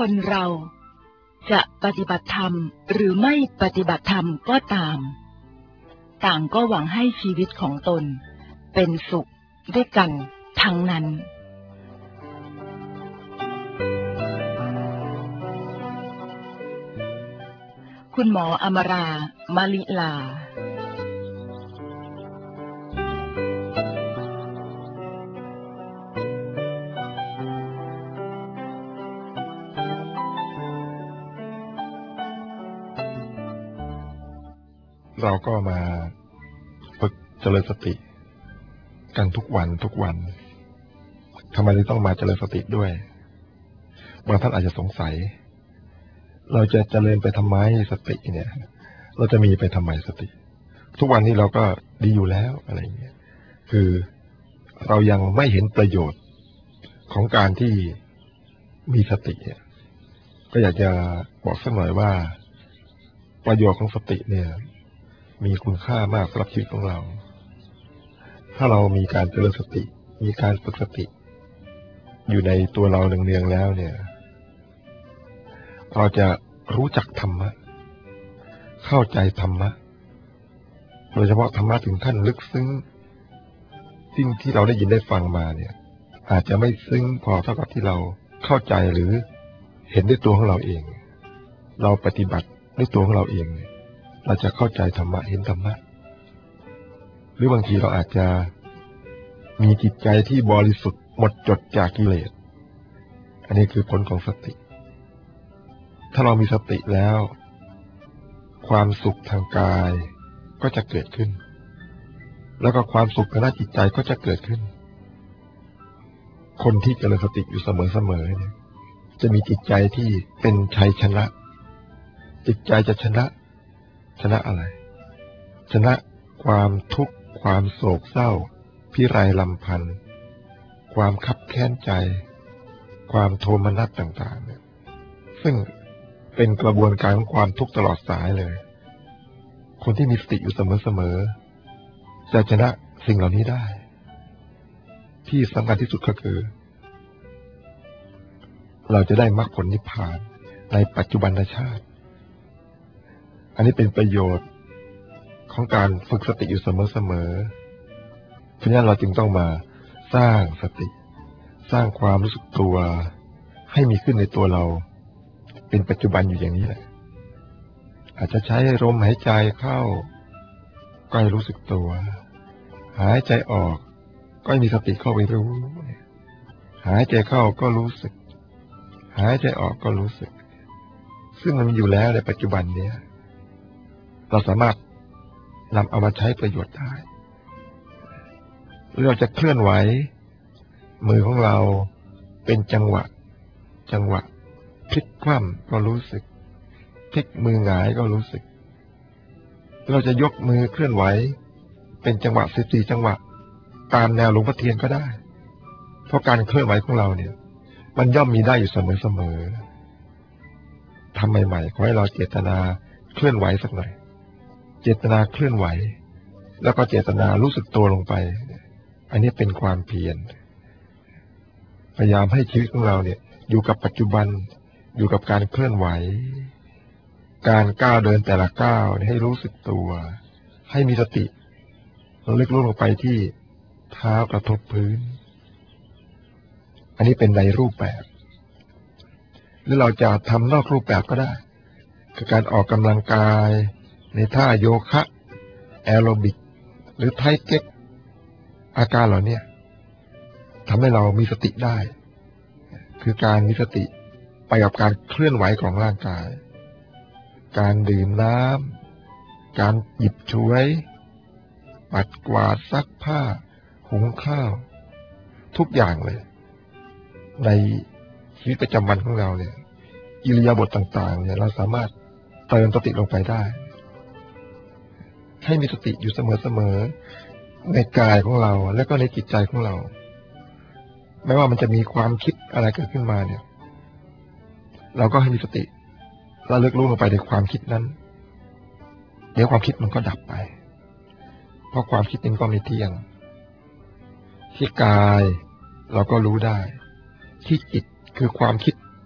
คนเราจะปฏิบัติธรรมหรือไม่ปฏิบัติธรรมก็ตามต่างก็หวังให้ชีวิตของตนเป็นสุขด้วยกันทั้งนั้นคุณหมออมรามลิลาเราก็มาฝึกเจริญสติกันทุกวันทำไมต้องมาเจริญสติด้วยบางท่านอาจจะสงสัยเราจะเจริญไปทำไมสติเนี่ยเราจะมีไปทำไมสติทุกวันนี้เราก็ดีอยู่แล้วอะไรอย่างเงี้ยคือเรายังไม่เห็นประโยชน์ของการที่มีสติก็อยากจะบอกสักหน่อยว่าประโยชน์ของสติเนี่ยมีคุณค่ามากสำหรับชีวิตของเราถ้าเรามีการเจริญสติมีการฝึกสติอยู่ในตัวเราเนืองๆแล้วเนี่ยเราจะรู้จักธรรมะเข้าใจธรรมะโดยเฉพาะธรรมะถึงขั้นลึกซึ้งสิ่งที่เราได้ยินได้ฟังมาเนี่ยอาจจะไม่ซึ้งพอเท่ากับที่เราเข้าใจหรือเห็นด้วยตัวของเราเองเราปฏิบัติด้วยตัวของเราเองเราจะเข้าใจธรรมะเห็นธรรมะหรือบางทีเราอาจจะมีจิตใจที่บริสุทธิ์หมดจดจากกิเลสอันนี้คือผลของสติถ้าเรามีสติแล้วความสุขทางกายก็จะเกิดขึ้นแล้วก็ความสุขทางด้านจิตใจก็จะเกิดขึ้นคนที่เจริญสติอยู่เสมอๆเนี่ยจะมีจิตใจที่เป็นชัยชนะจิตใจจะชนะอะไรชนะความทุกข์ความโศกเศร้าพิไรลำพันธ์ความคับแค้นใจความโทมนัสต่างๆเนี่ยซึ่งเป็นกระบวนการของความทุกข์ตลอดสายเลยคนที่มีสติอยู่เสมอๆจะชนะสิ่งเหล่านี้ได้ที่สำคัญที่สุดก็คือเราจะได้มรรคผลนิพพานในปัจจุบันชาติอันนี้เป็นประโยชน์ของการฝึกสติอยู่เสมอๆเพราะฉะนั้นเราจึงต้องมาสร้างสติสร้างความรู้สึกตัวให้มีขึ้นในตัวเราเป็นปัจจุบันอยู่อย่างนี้แหละอาจจะใช้ลมหายใจเข้าก็ให้รู้สึกตัวหายใจออกก็ให้มีสติเข้าไปรู้หายใจเข้าก็รู้สึกหายใจออกก็รู้สึกซึ่งมันมีอยู่แล้วในปัจจุบันนี้เราสามารถนำเอามาใช้ประโยชน์ได้หรือเราจะเคลื่อนไหวมือของเราเป็นจังหวะพลิกคว่ำก็รู้สึกพลิกมือหงายก็รู้สึกเราจะยกมือเคลื่อนไหวเป็นจังหวะ14จังหวะตามแนวหลวงพ่อเทียนก็ได้เพราะการเคลื่อนไหวของเราเนี่ยมันย่อมมีได้อยู่เสมอทำใหม่ๆขอให้เราเจตนาเคลื่อนไหวสักหน่อยเจตนาเคลื่อนไหวแล้วก็เจตนารู้สึกตัวลงไปอันนี้เป็นความเพียรพยายามให้ชีวิตของเราเนี่ยอยู่กับปัจจุบันอยู่กับการเคลื่อนไหวการก้าวเดินแต่ละก้าวให้รู้สึกตัวให้มีสติระลึกรู้ลงไปที่เท้ากระทบพื้นอันนี้เป็นในรูปแบบหรือเราจะทำนอกรูปแบบก็ได้คือการออกกำลังกายในท่าโยคะแอโรบิกหรือไทเก๊กอาการเหล่านี้ทำให้เรามีสติได้คือการมีสติไปกับการเคลื่อนไหวของร่างกายการดื่มน้ำการหยิบฉวยปัดกวาดซักผ้าหุงข้าวทุกอย่างเลยในชีวิตประจำวันของเราเนี่ยอิริยาบถต่างๆเนี่ยเราสามารถเติมสติลงไปได้ให้มีสติอยู่เสมอๆในกายของเราและก็ในจิตใจของเราไม่ว่ามันจะมีความคิดอะไรเกิดขึ้นมาเนี่ยเราก็ให้มีสติระลึกรู้ลงไปในความคิดนั้นเดี๋ยวความคิดมันก็ดับไปเพราะความคิดมันก็ไม่เที่ยงที่กายเราก็รู้ได้ที่จิตคือความคิด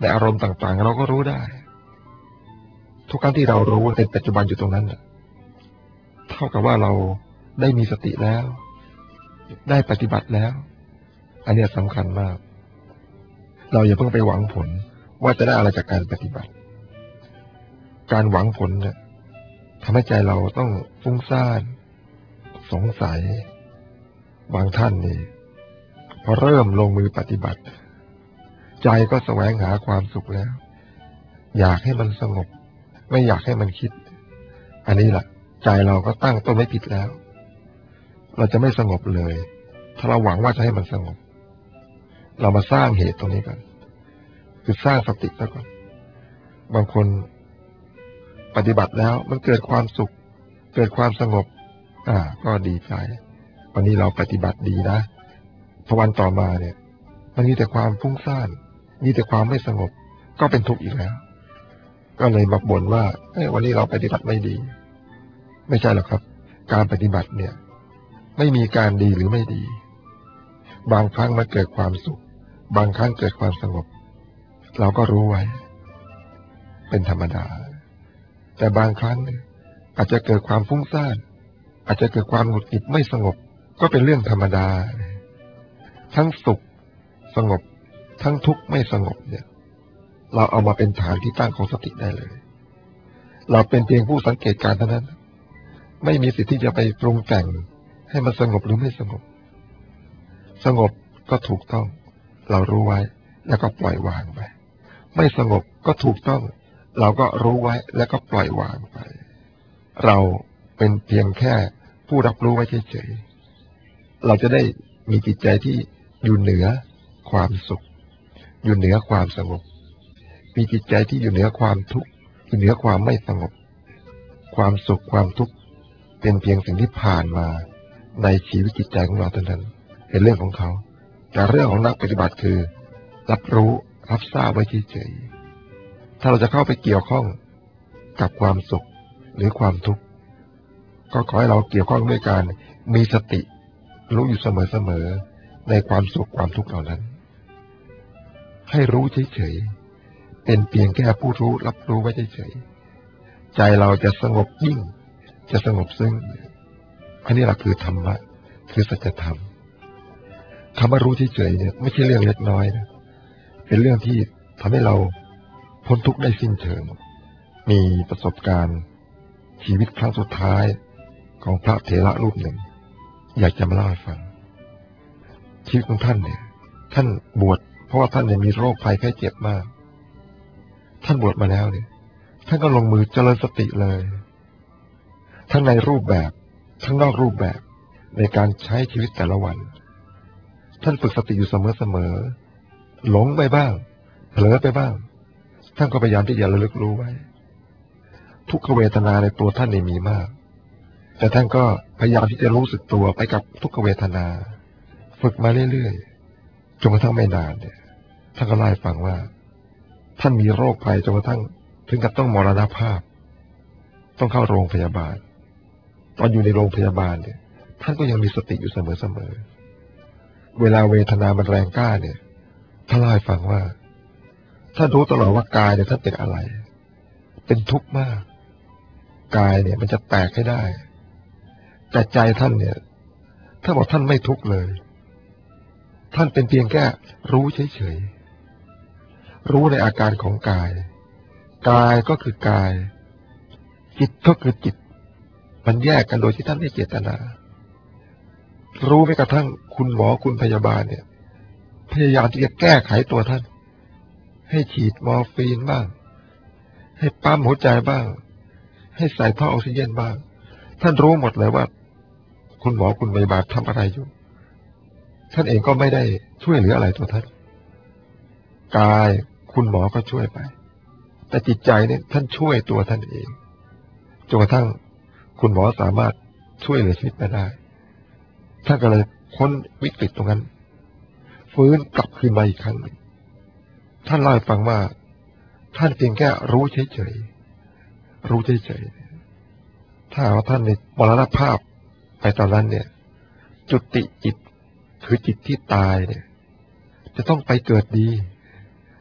ในอารมณ์ต่างๆเราก็รู้ได้ทุกครั้งที่เรารู้เป็นปัจจุบันอยู่ตรงนั้นเท่ากับว่าเราได้มีสติแล้วได้ปฏิบัติแล้วอันนี้สำคัญมากเราอย่าเพิ่งไปหวังผลว่าจะได้อะไรจากการปฏิบัติการหวังผลเนี่ยทำให้ใจเราต้องฟุ้งซ่านสงสัยบางท่านนี่พอเริ่มลงมือปฏิบัติใจก็แสวงหาความสุขแล้วอยากให้มันสงบไม่อยากให้มันคิดอันนี้แหละใจเราก็ตั้งต้นไม่ผิดแล้วเราจะไม่สงบเลยถ้าเราหวังว่าจะให้มันสงบเรามาสร้างเหตุตรงนี้กันคือสร้างสติซะก่อนบางคนปฏิบัติแล้วมันเกิดความสุขเกิดความสงบก็ดีใจวันนี้เราปฏิบัติดีนะพอวันต่อมาเนี่ยมันมีแต่ความฟุ้งซ่านมีแต่ความไม่สงบก็เป็นทุกข์อีกแล้วก็เลยมาบ่นว่าวันนี้เราปฏิบัติไม่ดีไม่ใช่หรอกครับการปฏิบัติเนี่ยไม่มีการดีหรือไม่ดีบางครั้งมันเกิดความสุขบางครั้งเกิดความสงบเราก็รู้ไว้เป็นธรรมดาแต่บางครั้งอาจจะเกิดความฟุ้งซ่านอาจจะเกิดความหงุดหงิดไม่สงบก็เป็นเรื่องธรรมดาทั้งสุขสงบทั้งทุกข์ไม่สงบเนี่ยเราเอามาเป็นฐานที่ตั้งของสติได้เลยเราเป็นเพียงผู้สังเกตการณ์เท่านั้นไม่มีสิทธิ์ที่จะไปปรุงแต่งให้มันสงบหรือไม่สงบสงบก็ถูกต้องเรารู้ไว้แล้วก็ปล่อยวางไปไม่สงบก็ถูกต้องเราก็รู้ไว้แล้วก็ปล่อยวางไปเราเป็นเพียงแค่ผู้รับรู้ไว้เฉยๆเราจะได้มีจิตใจที่อยู่เหนือความสุขอยู่เหนือความสงบมีจิตใจที่อยู่เหนือความทุกข์อยู่เหนือความไม่สงบความสุขความทุกข์เป็นเพียงสิ่งที่ผ่านมาในชีวิตจิตใจของเราเท่านั้นเป็นเรื่องของเขาแต่เรื่องของนักปฏิบัติคือรับรู้รับทราบไว้เฉยๆถ้าเราจะเข้าไปเกี่ยวข้องกับความสุขหรือความทุกข์ก็ขอให้เราเกี่ยวข้องด้วยการมีสติรู้อยู่เสมอๆในความสุขความทุกข์เหล่านั้นให้รู้เฉยๆเป็นเพียงแค่ผู้รู้รับรู้ไว้เฉยๆใจเราจะสงบยิ่งจะสงบซึ้งอันนี้แหละคือธรรมะคือสัจธรรมคำว่ารู้เฉยๆเนี่ยไม่ใช่เรื่องเล็กน้อยนะเป็นเรื่องที่ทำให้เราพ้นทุกข์ได้สิ้นเชิงมีประสบการณ์ชีวิตครั้งสุดท้ายของพระเถระรูปหนึ่งอยากจะมาเล่าให้ฟังชีวิตของท่านเนี่ยท่านบวชเพราะว่าท่านเนี่ยมีโรคภัยไข้เจ็บมากท่านบวชมาแล้วเนี่ยท่านก็ลงมือเจริญสติเลยทั้งในรูปแบบทั้งนอกรูปแบบในการใช้ชีวิตแต่ละวันท่านฝึกสติอยู่เสมอๆหลงไปบ้างเผลอไปบ้างท่านก็พยายามที่จะระลึกรู้ไว้ทุกขเวทนาในตัวท่านเนี่ยมีมากแต่ท่านก็พยายามที่จะรู้สึกตัวไปกับทุกขเวทนาฝึกมาเรื่อยๆจนกระทั่งไม่นานเนี่ยท่านก็เล่าให้ฟังว่าท่านมีโรคภัยจนกระทั่งถึงกับต้องมรณภาพต้องเข้าโรงพยาบาลตอนอยู่ในโรงพยาบาลเนี่ยท่านก็ยังมีสติอยู่เสมอๆเวลาเวทนามันแรงกล้าเนี่ยท่านเล่าให้ฟังว่าท่านรู้ตลอดว่ากายเนี่ยท่านเป็นอะไรเป็นทุกข์มากกายเนี่ยมันจะแตกให้ได้แต่ใจท่านเนี่ยถ้าบอกท่านไม่ทุกข์เลยท่านเป็นเพียงแค่รู้เฉยๆรู้ในอาการของกายกายก็คือกายจิตก็คือจิตมันแยกกันโดยที่ท่านไม่เจตนารู้ไม่กระทั่งคุณหมอคุณพยาบาลเนี่ยพยายามที่จะแก้ไขตัวท่านให้ฉีดมอร์ฟีนบ้างให้ปั๊มหัวใจบ้างให้ใส่ท่อออกซิเจนบ้างท่านรู้หมดเลยว่าคุณหมอคุณพยาบาลทำอะไรอยู่ท่านเองก็ไม่ได้ช่วยเหลืออะไรตัวท่านกายคุณหมอก็ช่วยไปแต่จิตใจเนี่ยท่านช่วยตัวท่านเองจนกระทั่งคุณหมอสามารถช่วยเหลือชีวิตมาได้ท่านก็เลยพ้นวิกฤตตรงนั้นฟื้นกลับคืนมาอีกครั้งหนึ่งท่านเล่าให้ฟังว่าท่านเพียงแค่รู้เฉยๆรู้เฉยๆถ้าว่าท่านในมรณภาพไปตอนนั้นเนี่ยจุติจิตคือจิตที่ตายเนี่ยจะต้องไปเกิดดี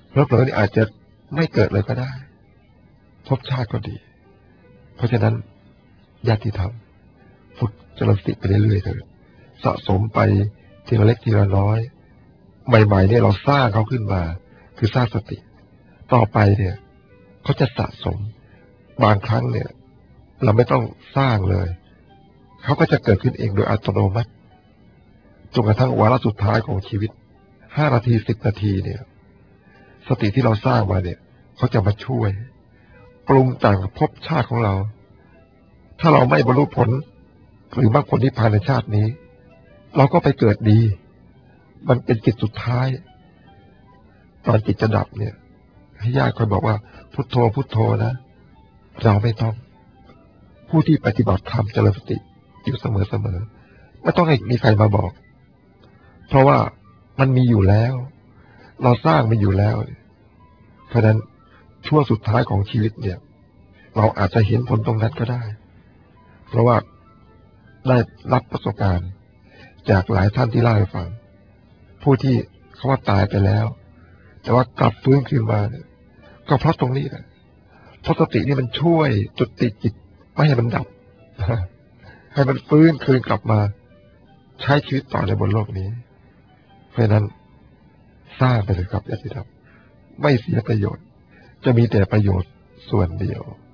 แล้วเผลอนี่อาจจะไม่เกิดเลยก็ได้ภพชาติก็ดีเพราะฉะนั้นญาติธรรมฝึกเจริญสติไปเรื่อยๆเถอะสะสมไปทีละเล็กทีละน้อยใหม่ๆเนี่ยเราสร้างเขาขึ้นมาคือสร้างสติต่อไปเนี่ยเขาจะสะสมบางครั้งเนี่ยเราไม่ต้องสร้างเลยเขาก็จะเกิดขึ้นเองโดยอัตโนมัติจนกระทั่งวาระสุดท้ายของชีวิต5 นาที10 นาทีเนี่ยสติที่เราสร้างมาเนี่ยเขาจะมาช่วยปรุงแต่งภพชาติของเราถ้าเราไม่บรรลุผลหรือมรรคผลนิพพานในชาตินี้เราก็ไปเกิดดีมันเป็นจิตสุดท้ายตอนจิตจะดับเนี่ยให้ญาติคอยบอกว่าพุทโธพุทโธนะเราไม่ต้องผู้ที่ปฏิบัติธรรมเจริญสติอยู่เสมอไม่ต้องให้มีใครมาบอกเพราะว่ามันมีอยู่แล้วเราสร้างมันอยู่แล้วเพราะนั้นช่วงสุดท้ายของชีวิตเนี่ยเราอาจจะเห็นผลตรงนั้นก็ได้เพราะว่าได้รับประสบการณ์จากหลายท่านที่เล่าให้ฟังผู้ที่เขาว่าตายไปแล้วแต่ว่ากลับฟื้นขึ้นมาเนี่ยก็เพราะตรงนี้แหละเพราะสตินี่มันช่วยจุดติดจิตไม่ให้มันดับให้มันฟื้นคืนกลับมาใช้ชีวิตต่อในบนโลกนี้เพราะนั้นสร้างไปเลยครับญาติธรรมไม่เสียประโยชน์จะมีแต่ประโยชน์ส่วนเดียว